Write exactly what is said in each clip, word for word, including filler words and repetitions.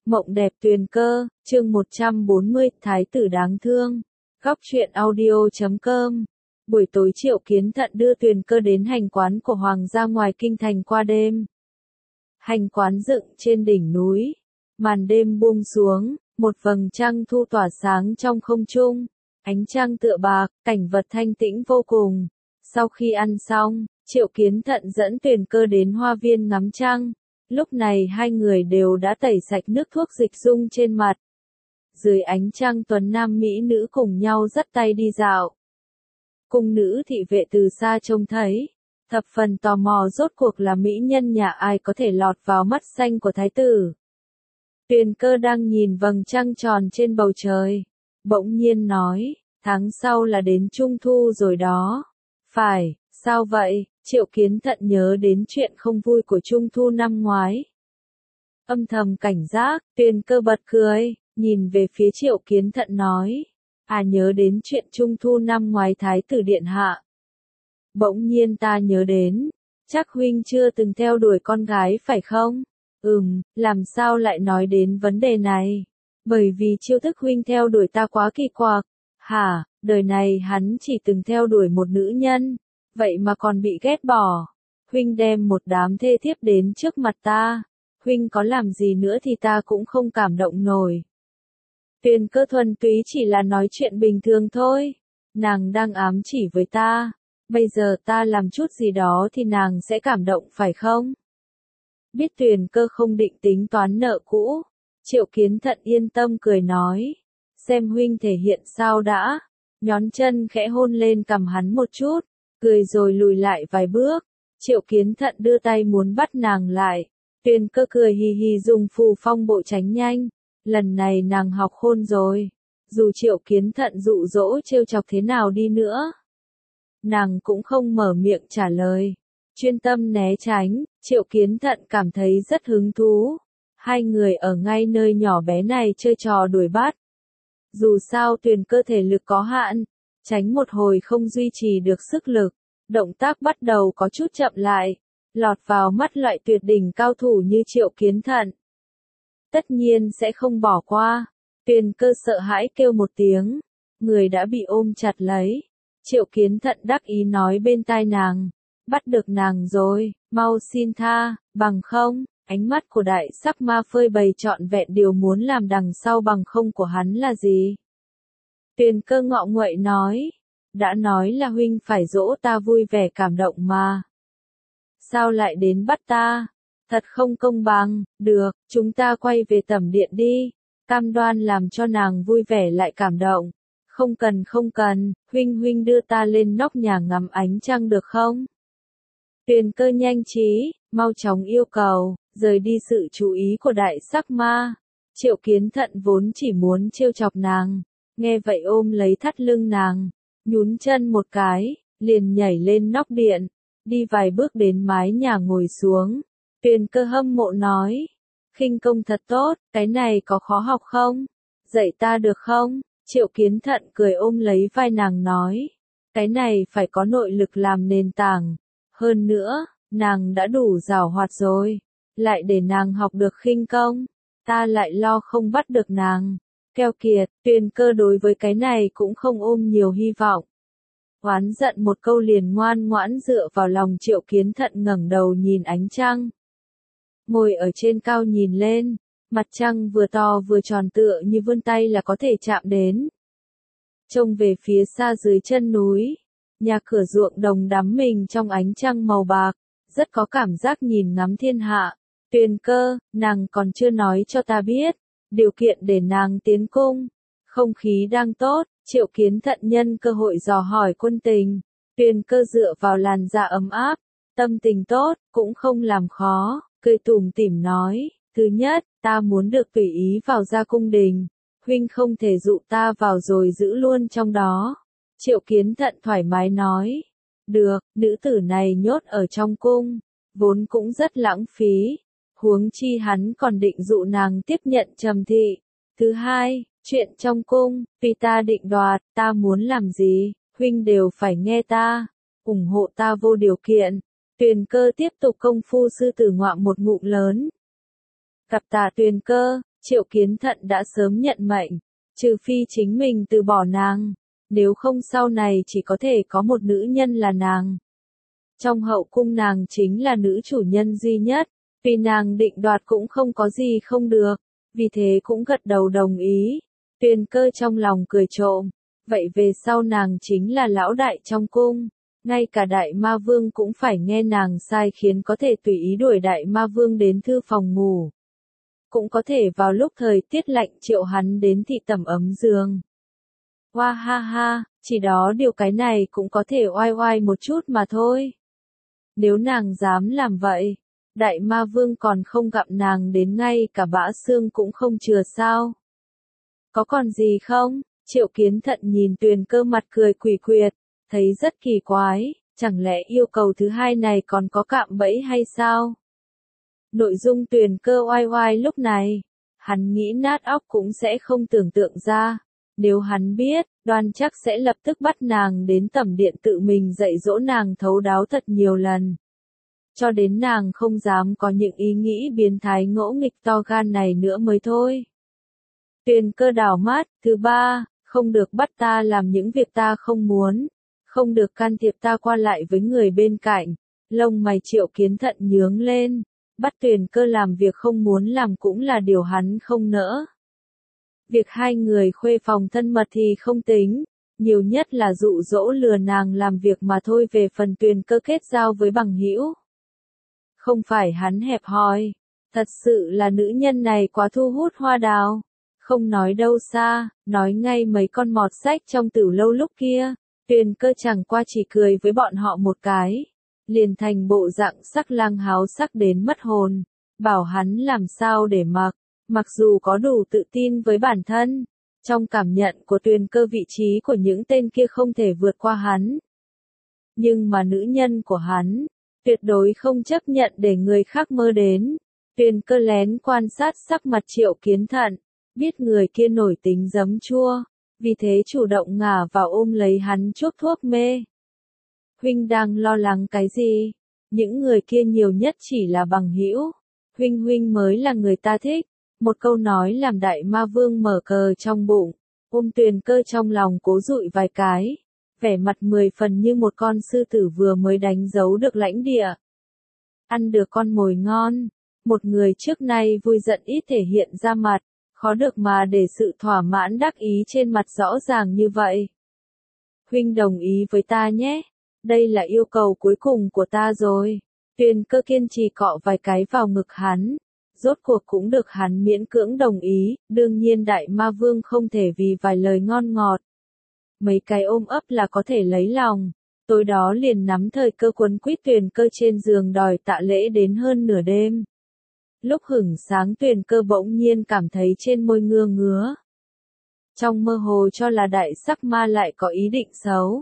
Mộng đẹp tuyền cơ, chương một trăm bốn mươi, Thái tử đáng thương. Góc truyện audio chấm com. Buổi tối Triệu Kiến Thận đưa Tuyền Cơ đến hành quán của Hoàng gia ngoài kinh thành qua đêm. Hành quán dựng trên đỉnh núi. Màn đêm buông xuống, một vầng trăng thu tỏa sáng trong không trung. Ánh trăng tựa bạc, cảnh vật thanh tĩnh vô cùng. Sau khi ăn xong, Triệu Kiến Thận dẫn Tuyền Cơ đến hoa viên ngắm trăng. Lúc này hai người đều đã tẩy sạch nước thuốc dịch dung trên mặt. Dưới ánh trăng tuấn nam mỹ nữ cùng nhau dắt tay đi dạo. Cung nữ thị vệ từ xa trông thấy, thập phần tò mò rốt cuộc là mỹ nhân nhà ai có thể lọt vào mắt xanh của thái tử. Tuyền Cơ đang nhìn vầng trăng tròn trên bầu trời, bỗng nhiên nói, tháng sau là đến Trung Thu rồi đó. Phải, sao vậy? Triệu Kiến Thận nhớ đến chuyện không vui của Trung Thu năm ngoái. Âm thầm cảnh giác, Tuyền Cơ bật cười, nhìn về phía Triệu Kiến Thận nói, à nhớ đến chuyện Trung Thu năm ngoái Thái tử điện hạ. Bỗng nhiên ta nhớ đến, chắc huynh chưa từng theo đuổi con gái phải không? Ừm, làm sao lại nói đến vấn đề này? Bởi vì chiêu thức huynh theo đuổi ta quá kỳ quặc. Hả, đời này hắn chỉ từng theo đuổi một nữ nhân. Vậy mà còn bị ghét bỏ. Huynh đem một đám thê thiếp đến trước mặt ta. Huynh có làm gì nữa thì ta cũng không cảm động nổi. Tuyền Cơ thuần túy chỉ là nói chuyện bình thường thôi. Nàng đang ám chỉ với ta. Bây giờ ta làm chút gì đó thì nàng sẽ cảm động phải không? Biết Tuyền Cơ không định tính toán nợ cũ. Triệu Kiến Thận yên tâm cười nói. Xem huynh thể hiện sao đã. Nhón chân khẽ hôn lên cằm hắn một chút. Cười rồi lùi lại vài bước. Triệu Kiến Thận đưa tay muốn bắt nàng lại. Tuyền Cơ cười hì hì dùng phù phong bộ tránh nhanh. Lần này nàng học khôn rồi. Dù Triệu Kiến Thận dụ dỗ trêu chọc thế nào đi nữa, nàng cũng không mở miệng trả lời. Chuyên tâm né tránh, Triệu Kiến Thận cảm thấy rất hứng thú. Hai người ở ngay nơi nhỏ bé này chơi trò đuổi bắt. Dù sao Tuyền Cơ thể lực có hạn, tránh một hồi không duy trì được sức lực. Động tác bắt đầu có chút chậm lại, lọt vào mắt loại tuyệt đỉnh cao thủ như Triệu Kiến Thận. Tất nhiên sẽ không bỏ qua. Tuyền Cơ sợ hãi kêu một tiếng, người đã bị ôm chặt lấy. Triệu Kiến Thận đắc ý nói bên tai nàng, bắt được nàng rồi, mau xin tha, bằng không. Ánh mắt của đại sắc ma phơi bày trọn vẹn điều muốn làm đằng sau bằng không của hắn là gì. Tuyền Cơ ngọ nguậy nói, đã nói là huynh phải dỗ ta vui vẻ cảm động mà. Sao lại đến bắt ta? Thật không công bằng. Được, chúng ta quay về tẩm điện đi. Cam đoan làm cho nàng vui vẻ lại cảm động. Không cần không cần, huynh huynh đưa ta lên nóc nhà ngắm ánh trăng được không? Tuyền Cơ nhanh trí, mau chóng yêu cầu, rời đi sự chú ý của đại sắc ma. Triệu Kiến Thận vốn chỉ muốn trêu chọc nàng, nghe vậy ôm lấy thắt lưng nàng, nhún chân một cái, liền nhảy lên nóc điện, đi vài bước đến mái nhà ngồi xuống. Tuyền Cơ hâm mộ nói, khinh công thật tốt, cái này có khó học không? Dạy ta được không? Triệu Kiến Thận cười ôm lấy vai nàng nói, cái này phải có nội lực làm nền tảng. Hơn nữa, nàng đã đủ giàu hoạt rồi, lại để nàng học được khinh công, ta lại lo không bắt được nàng. Keo kiệt, Tuyền Cơ đối với cái này cũng không ôm nhiều hy vọng. Oán giận một câu liền ngoan ngoãn dựa vào lòng Triệu Kiến Thận ngẩng đầu nhìn ánh trăng. Ngồi ở trên cao nhìn lên, mặt trăng vừa to vừa tròn tựa như vươn tay là có thể chạm đến. Trông về phía xa dưới chân núi, nhà cửa ruộng đồng đắm mình trong ánh trăng màu bạc, rất có cảm giác nhìn ngắm thiên hạ. Tuyền Cơ, nàng còn chưa nói cho ta biết, điều kiện để nàng tiến cung. Không khí đang tốt, Triệu Kiến Thận nhân cơ hội dò hỏi quân tình. Tuyền Cơ dựa vào làn da ấm áp, tâm tình tốt, cũng không làm khó, cười tủm tỉm nói, thứ nhất, ta muốn được tùy ý vào ra cung đình. Huynh không thể dụ ta vào rồi giữ luôn trong đó. Triệu Kiến Thận thoải mái nói, được, nữ tử này nhốt ở trong cung, vốn cũng rất lãng phí. Huống chi hắn còn định dụ nàng tiếp nhận trầm thị. Thứ hai, chuyện trong cung, tùy ta định đoạt, ta muốn làm gì, huynh đều phải nghe ta, ủng hộ ta vô điều kiện. Tuyền Cơ tiếp tục công phu sư tử ngoạm một ngụm lớn. Cặp tạ Tuyền Cơ, Triệu Kiến Thận đã sớm nhận mệnh, trừ phi chính mình từ bỏ nàng, nếu không sau này chỉ có thể có một nữ nhân là nàng. Trong hậu cung nàng chính là nữ chủ nhân duy nhất, vì nàng định đoạt cũng không có gì không được, vì thế cũng gật đầu đồng ý. Tuyền Cơ trong lòng cười trộm, vậy về sau nàng chính là lão đại trong cung, ngay cả đại ma vương cũng phải nghe nàng sai khiến, có thể tùy ý đuổi đại ma vương đến thư phòng ngủ. Cũng có thể vào lúc thời tiết lạnh triệu hắn đến thị tẩm ấm giường. Hoa ha ha, chỉ đó điều cái này cũng có thể oai oai một chút mà thôi. Nếu nàng dám làm vậy, đại ma vương còn không gặp nàng đến ngay cả bã xương cũng không chừa sao. Có còn gì không? Triệu Kiến Thận nhìn Tuyền Cơ mặt cười quỷ quyệt, thấy rất kỳ quái, chẳng lẽ yêu cầu thứ hai này còn có cạm bẫy hay sao? Nội dung Tuyền Cơ oai oai lúc này, hắn nghĩ nát óc cũng sẽ không tưởng tượng ra. Nếu hắn biết, đoan chắc sẽ lập tức bắt nàng đến tẩm điện tự mình dạy dỗ nàng thấu đáo thật nhiều lần. Cho đến nàng không dám có những ý nghĩ biến thái ngỗ nghịch to gan này nữa mới thôi. Tuyền Cơ đảo mắt, thứ ba, không được bắt ta làm những việc ta không muốn, không được can thiệp ta qua lại với người bên cạnh. Lông mày Triệu Kiến Thận nhướng lên, bắt Tuyền Cơ làm việc không muốn làm cũng là điều hắn không nỡ. Việc hai người khuê phòng thân mật thì không tính, nhiều nhất là dụ dỗ lừa nàng làm việc mà thôi. Về phần Tuyền Cơ kết giao với bằng hữu, không phải hắn hẹp hòi, thật sự là nữ nhân này quá thu hút hoa đào. Không nói đâu xa, nói ngay mấy con mọt sách trong Tử Lâu lúc kia, Tuyền Cơ chẳng qua chỉ cười với bọn họ một cái, liền thành bộ dạng sắc lang háo sắc đến mất hồn, bảo hắn làm sao để mặc. Mặc dù có đủ tự tin với bản thân, trong cảm nhận của Tuyền Cơ vị trí của những tên kia không thể vượt qua hắn. Nhưng mà nữ nhân của hắn, tuyệt đối không chấp nhận để người khác mơ đến. Tuyền Cơ lén quan sát sắc mặt Triệu Kiến Thận, biết người kia nổi tính giấm chua, vì thế chủ động ngả vào ôm lấy hắn chuốc thuốc mê. Huynh đang lo lắng cái gì? Những người kia nhiều nhất chỉ là bằng hữu, huynh huynh mới là người ta thích. Một câu nói làm đại ma vương mở cờ trong bụng, ôm Tuyền Cơ trong lòng cố dụi vài cái, vẻ mặt mười phần như một con sư tử vừa mới đánh dấu được lãnh địa. Ăn được con mồi ngon, một người trước nay vui giận ít thể hiện ra mặt, khó được mà để sự thỏa mãn đắc ý trên mặt rõ ràng như vậy. Huynh đồng ý với ta nhé, đây là yêu cầu cuối cùng của ta rồi. Tuyền Cơ kiên trì cọ vài cái vào ngực hắn. Rốt cuộc cũng được hắn miễn cưỡng đồng ý, đương nhiên đại ma vương không thể vì vài lời ngon ngọt. Mấy cái ôm ấp là có thể lấy lòng, tối đó liền nắm thời cơ quấn quýt Tuyền Cơ trên giường đòi tạ lễ đến hơn nửa đêm. Lúc hửng sáng Tuyền Cơ bỗng nhiên cảm thấy trên môi ngưa ngứa. Trong mơ hồ cho là đại sắc ma lại có ý định xấu.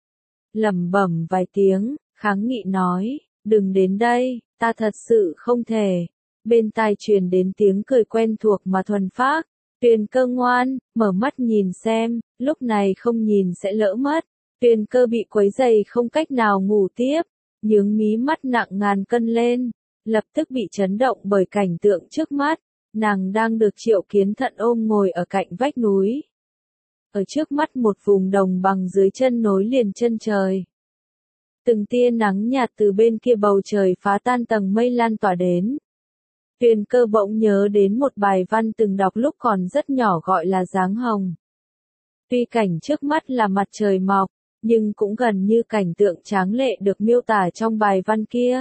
Lẩm bẩm vài tiếng, kháng nghị nói, đừng đến đây, ta thật sự không thể. Bên tai truyền đến tiếng cười quen thuộc mà thuần phác. Tuyền Cơ ngoan, mở mắt nhìn xem, lúc này không nhìn sẽ lỡ mất. Tuyền Cơ bị quấy dày không cách nào ngủ tiếp, nhướng mí mắt nặng ngàn cân lên, lập tức bị chấn động bởi cảnh tượng trước mắt. Nàng đang được Triệu Kiến Thận ôm ngồi ở cạnh vách núi. Ở trước mắt một vùng đồng bằng, dưới chân nối liền chân trời. Từng tia nắng nhạt từ bên kia bầu trời phá tan tầng mây lan tỏa đến. Tuyền Cơ bỗng nhớ đến một bài văn từng đọc lúc còn rất nhỏ gọi là Dáng Hồng. Tuy cảnh trước mắt là mặt trời mọc, nhưng cũng gần như cảnh tượng tráng lệ được miêu tả trong bài văn kia.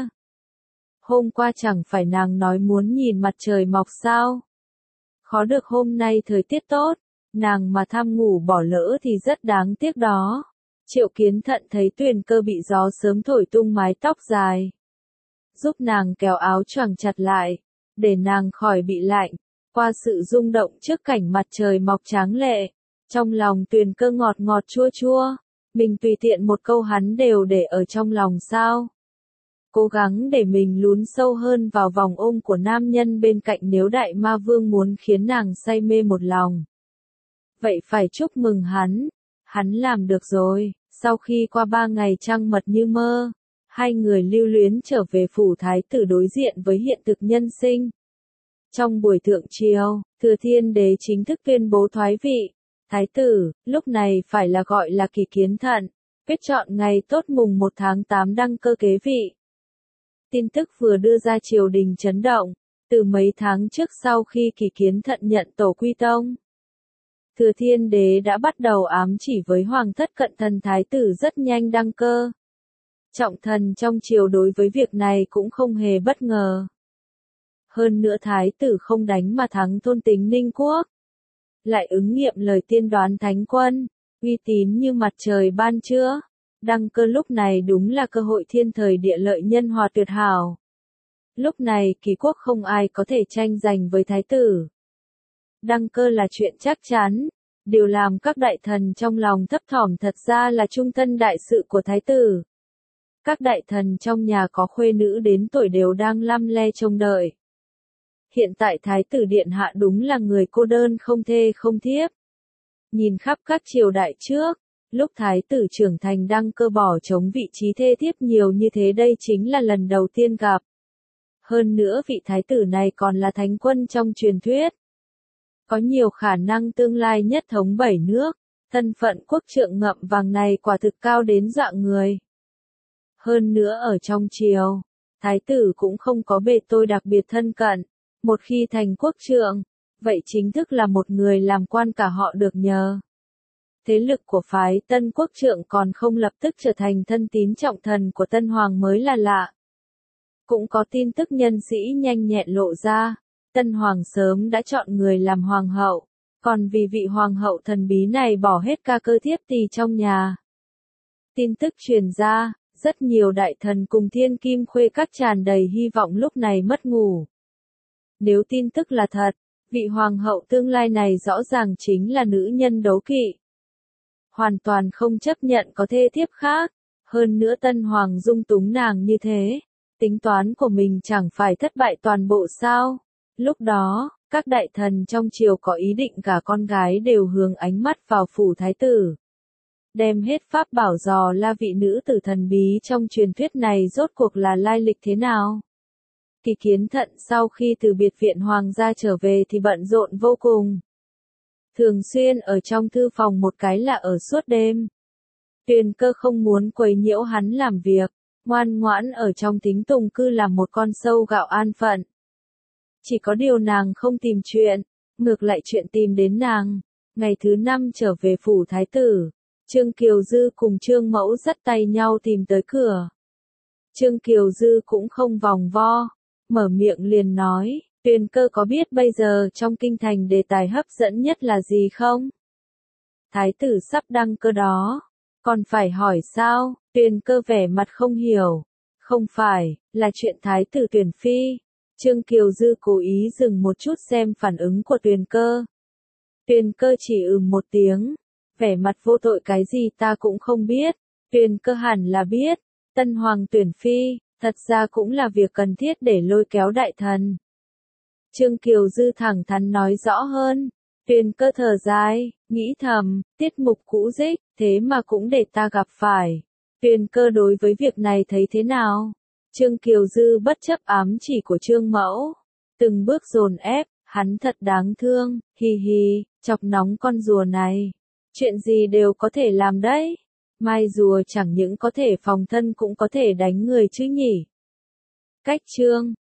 Hôm qua chẳng phải nàng nói muốn nhìn mặt trời mọc sao? Khó được hôm nay thời tiết tốt, nàng mà tham ngủ bỏ lỡ thì rất đáng tiếc đó. Triệu Kiến Thận thấy Tuyền Cơ bị gió sớm thổi tung mái tóc dài, giúp nàng kéo áo choàng chặt lại, để nàng khỏi bị lạnh. Qua sự rung động trước cảnh mặt trời mọc tráng lệ, trong lòng Tuyền Cơ ngọt ngọt chua chua, mình tùy tiện một câu hắn đều để ở trong lòng sao? Cố gắng để mình lún sâu hơn vào vòng ôm của nam nhân bên cạnh nếu đại ma vương muốn khiến nàng say mê một lòng. Vậy phải chúc mừng hắn, hắn làm được rồi. Sau khi qua ba ngày trăng mật như mơ, hai người lưu luyến trở về phủ thái tử đối diện với hiện thực nhân sinh. Trong buổi thượng triều, Thừa Thiên Đế chính thức tuyên bố thoái vị. Thái tử, lúc này phải là gọi là Kỷ Kiến Thận, quyết chọn ngày tốt mùng một tháng tám đăng cơ kế vị. Tin tức vừa đưa ra triều đình chấn động, từ mấy tháng trước sau khi Kỷ Kiến Thận nhận tổ quy tông. Thừa Thiên Đế đã bắt đầu ám chỉ với hoàng thất cận thần thái tử rất nhanh đăng cơ. Trọng thần trong triều đối với việc này cũng không hề bất ngờ. Hơn nữa thái tử không đánh mà thắng thôn tính Ninh Quốc. Lại ứng nghiệm lời tiên đoán thánh quân, uy tín như mặt trời ban trưa. Đăng cơ lúc này đúng là cơ hội thiên thời địa lợi nhân hòa tuyệt hảo. Lúc này Kỷ quốc không ai có thể tranh giành với thái tử. Đăng cơ là chuyện chắc chắn, điều làm các đại thần trong lòng thấp thỏm thật ra là trung thân đại sự của thái tử. Các đại thần trong nhà có khuê nữ đến tuổi đều đang lăm le trông đợi. Hiện tại thái tử điện hạ đúng là người cô đơn không thê không thiếp. Nhìn khắp các triều đại trước, lúc thái tử trưởng thành đăng cơ bỏ trống vị trí thê thiếp nhiều như thế đây chính là lần đầu tiên gặp. Hơn nữa vị thái tử này còn là thánh quân trong truyền thuyết. Có nhiều khả năng tương lai nhất thống bảy nước, thân phận quốc trượng ngậm vàng này quả thực cao đến dọa người. Hơn nữa ở trong triều, thái tử cũng không có bề tôi đặc biệt thân cận, một khi thành quốc trượng, vậy chính thức là một người làm quan cả họ được nhờ. Thế lực của phái tân quốc trượng còn không lập tức trở thành thân tín trọng thần của tân hoàng mới là lạ. Cũng có tin tức nhân sĩ nhanh nhẹn lộ ra, tân hoàng sớm đã chọn người làm hoàng hậu, còn vì vị hoàng hậu thần bí này bỏ hết ca cơ thiếp tỳ trong nhà. Tin tức truyền ra, rất nhiều đại thần cùng thiên kim khuê các tràn đầy hy vọng lúc này mất ngủ. Nếu tin tức là thật, vị hoàng hậu tương lai này rõ ràng chính là nữ nhân đố kỵ. Hoàn toàn không chấp nhận có thê thiếp khác, hơn nữa tân hoàng dung túng nàng như thế, tính toán của mình chẳng phải thất bại toàn bộ sao. Lúc đó, các đại thần trong triều có ý định cả con gái đều hướng ánh mắt vào phủ thái tử. Đem hết pháp bảo dò la vị nữ tử thần bí trong truyền thuyết này rốt cuộc là lai lịch thế nào. Kỷ Kiến Thận sau khi từ biệt viện hoàng gia trở về thì bận rộn vô cùng. Thường xuyên ở trong thư phòng một cái là ở suốt đêm. Tuyền Cơ không muốn quấy nhiễu hắn làm việc, ngoan ngoãn ở trong tính tùng cư làm một con sâu gạo an phận. Chỉ có điều nàng không tìm chuyện, ngược lại chuyện tìm đến nàng. Ngày thứ năm trở về phủ thái tử, Trương Kiều Dư cùng Trương Mẫu dắt tay nhau tìm tới cửa. Trương Kiều Dư cũng không vòng vo, mở miệng liền nói, Tuyền Cơ có biết bây giờ trong kinh thành đề tài hấp dẫn nhất là gì không? Thái tử sắp đăng cơ đó, còn phải hỏi sao? Tuyền Cơ vẻ mặt không hiểu. Không phải, là chuyện thái tử tuyển phi. Trương Kiều Dư cố ý dừng một chút xem phản ứng của Tuyền Cơ. Tuyền Cơ chỉ ừm một tiếng, vẻ mặt vô tội cái gì ta cũng không biết. Tuyền Cơ hẳn là biết, tân hoàng tuyển phi, thật ra cũng là việc cần thiết để lôi kéo đại thần. Trương Kiều Dư thẳng thắn nói rõ hơn. Tuyền Cơ thở dài, nghĩ thầm, tiết mục cũ dích, thế mà cũng để ta gặp phải. Tuyền Cơ đối với việc này thấy thế nào? Trương Kiều Dư bất chấp ám chỉ của Trương Mẫu, từng bước dồn ép, hắn thật đáng thương, hi hi, chọc nóng con rùa này. Chuyện gì đều có thể làm đấy. Mai rùa chẳng những có thể phòng thân cũng có thể đánh người chứ nhỉ. Cách chương